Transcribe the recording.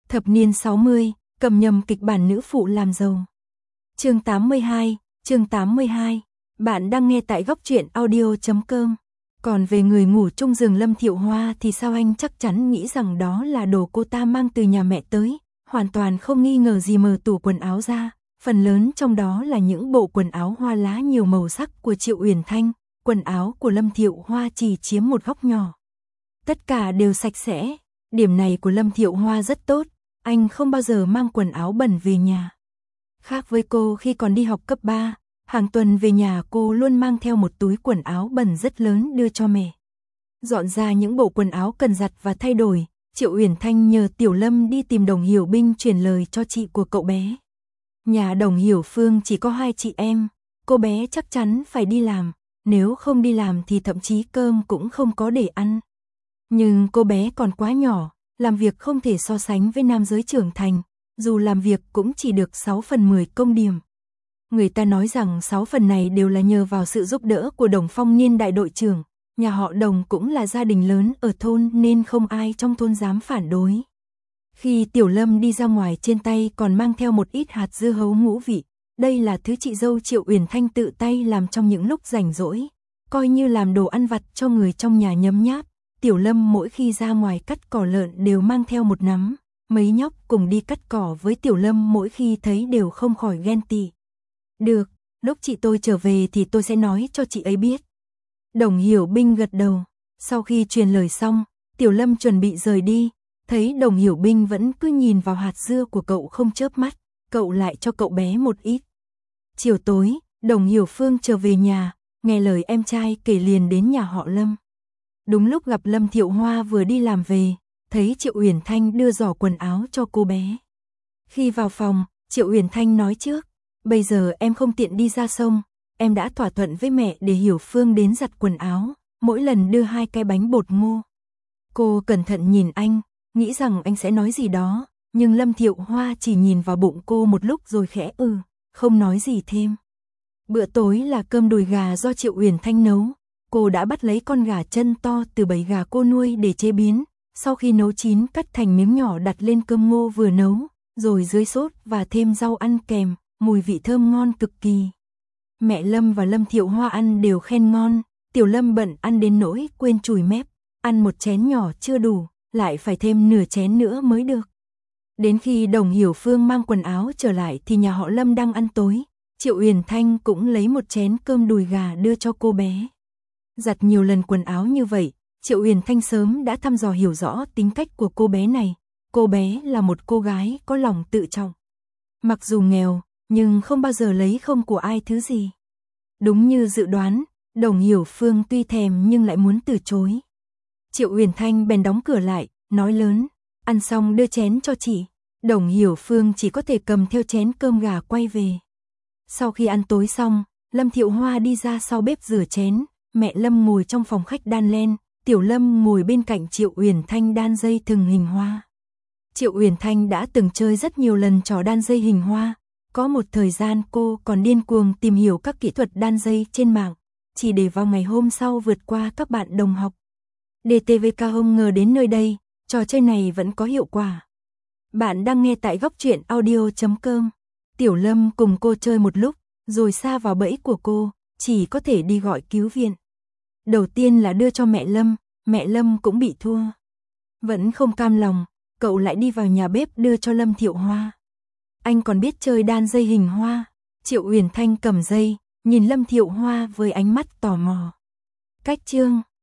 Thập niên 60, cầm nhầm kịch bản nữ phụ làm giàu. Chương 82. Bạn đang nghe tại góc truyện audio.com. Còn về người ngủ chung giường Lâm Thiệu Hoa thì sao anh chắc chắn nghĩ rằng đó là đồ cô ta mang từ nhà mẹ tới, hoàn toàn không nghi ngờ gì. Mở tủ quần áo ra, phần lớn trong đó là những bộ quần áo hoa lá nhiều màu sắc của Triệu Uyển Thanh, quần áo của Lâm Thiệu Hoa chỉ chiếm một góc nhỏ. Tất cả đều sạch sẽ, điểm này của Lâm Thiệu Hoa rất tốt, anh không bao giờ mang quần áo bẩn về nhà. Khác với cô khi còn đi học cấp 3, hàng tuần về nhà cô luôn mang theo một túi quần áo bẩn rất lớn đưa cho mẹ. Dọn ra những bộ quần áo cần giặt và thay đổi, Triệu Uyển Thanh nhờ Tiểu Lâm đi tìm Đồng Hiểu Binh truyền lời cho chị của cậu bé. Nhà Đồng Hiểu Phương chỉ có 2 chị em, cô bé chắc chắn phải đi làm, nếu không đi làm thì thậm chí cơm cũng không có để ăn. Nhưng cô bé còn quá nhỏ, làm việc không thể so sánh với nam giới trưởng thành, dù làm việc cũng chỉ được 6 phần 10 công điểm. Người ta nói rằng 6 phần này đều là nhờ vào sự giúp đỡ của Đồng Phong Niên đại đội trưởng, nhà họ Đồng cũng là gia đình lớn ở thôn nên không ai trong thôn dám phản đối. Khi Tiểu Lâm đi ra ngoài trên tay còn mang theo một ít hạt dưa hấu ngũ vị, đây là thứ chị dâu Triệu Uyển Thanh tự tay làm trong những lúc rảnh rỗi, coi như làm đồ ăn vặt cho người trong nhà nhấm nháp. Tiểu Lâm mỗi khi ra ngoài cắt cỏ lợn đều mang theo một nắm, mấy nhóc cùng đi cắt cỏ với Tiểu Lâm mỗi khi thấy đều không khỏi ghen tị. Được, lúc chị tôi trở về thì tôi sẽ nói cho chị ấy biết. Đồng Hiểu Binh gật đầu, sau khi truyền lời xong, Tiểu Lâm chuẩn bị rời đi, thấy Đồng Hiểu Binh vẫn cứ nhìn vào hạt dưa của cậu không chớp mắt, cậu lại cho cậu bé một ít. Chiều tối, Đồng Hiểu Phương trở về nhà, nghe lời em trai kể liền đến nhà họ Lâm. Đúng lúc gặp Lâm Thiệu Hoa vừa đi làm về, thấy Triệu Uyển Thanh đưa giỏ quần áo cho cô bé. Khi vào phòng, Triệu Uyển Thanh nói trước, bây giờ em không tiện đi ra sông, em đã thỏa thuận với mẹ để Hiểu Phương đến giặt quần áo, mỗi lần đưa 2 cái bánh bột ngô. Cô cẩn thận nhìn anh, nghĩ rằng anh sẽ nói gì đó, nhưng Lâm Thiệu Hoa chỉ nhìn vào bụng cô một lúc rồi khẽ không nói gì thêm. Bữa tối là cơm đùi gà do Triệu Uyển Thanh nấu. Cô đã bắt lấy con gà chân to từ bầy gà cô nuôi để chế biến, sau khi nấu chín cắt thành miếng nhỏ đặt lên cơm ngô vừa nấu, rồi dưới sốt và thêm rau ăn kèm, mùi vị thơm ngon cực kỳ. Mẹ Lâm và Lâm Thiệu Hoa ăn đều khen ngon, Tiểu Lâm bận ăn đến nỗi quên chùi mép, ăn một chén nhỏ chưa đủ, lại phải thêm nửa chén nữa mới được. Đến khi Đồng Hiểu Phương mang quần áo trở lại thì nhà họ Lâm đang ăn tối, Triệu Uyển Thanh cũng lấy một chén cơm đùi gà đưa cho cô bé. Giặt nhiều lần quần áo như vậy, Triệu Uyển Thanh sớm đã thăm dò hiểu rõ tính cách của cô bé này. Cô bé là một cô gái có lòng tự trọng. Mặc dù nghèo, nhưng không bao giờ lấy không của ai thứ gì. Đúng như dự đoán, Đồng Hiểu Phương tuy thèm nhưng lại muốn từ chối. Triệu Uyển Thanh bèn đóng cửa lại, nói lớn, ăn xong đưa chén cho chị. Đồng Hiểu Phương chỉ có thể cầm theo chén cơm gà quay về. Sau khi ăn tối xong, Lâm Thiệu Hoa đi ra sau bếp rửa chén. Mẹ Lâm ngồi trong phòng khách đan len, Tiểu Lâm ngồi bên cạnh Triệu Uyển Thanh đan dây thừng hình hoa. Triệu Uyển Thanh đã từng chơi rất nhiều lần trò đan dây hình hoa, có một thời gian cô còn điên cuồng tìm hiểu các kỹ thuật đan dây trên mạng, chỉ để vào ngày hôm sau vượt qua các bạn đồng học. DTVK không ngờ đến nơi đây, trò chơi này vẫn có hiệu quả. Bạn đang nghe tại góc truyện audio.com. Tiểu Lâm cùng cô chơi một lúc, rồi sa vào bẫy của cô, chỉ có thể đi gọi cứu viện. Đầu tiên là đưa cho mẹ Lâm cũng bị thua. Vẫn không cam lòng, cậu lại đi vào nhà bếp đưa cho Lâm Thiệu Hoa. Anh còn biết chơi đan dây hình hoa. Triệu Uyển Thanh cầm dây, nhìn Lâm Thiệu Hoa với ánh mắt tò mò. Cách chương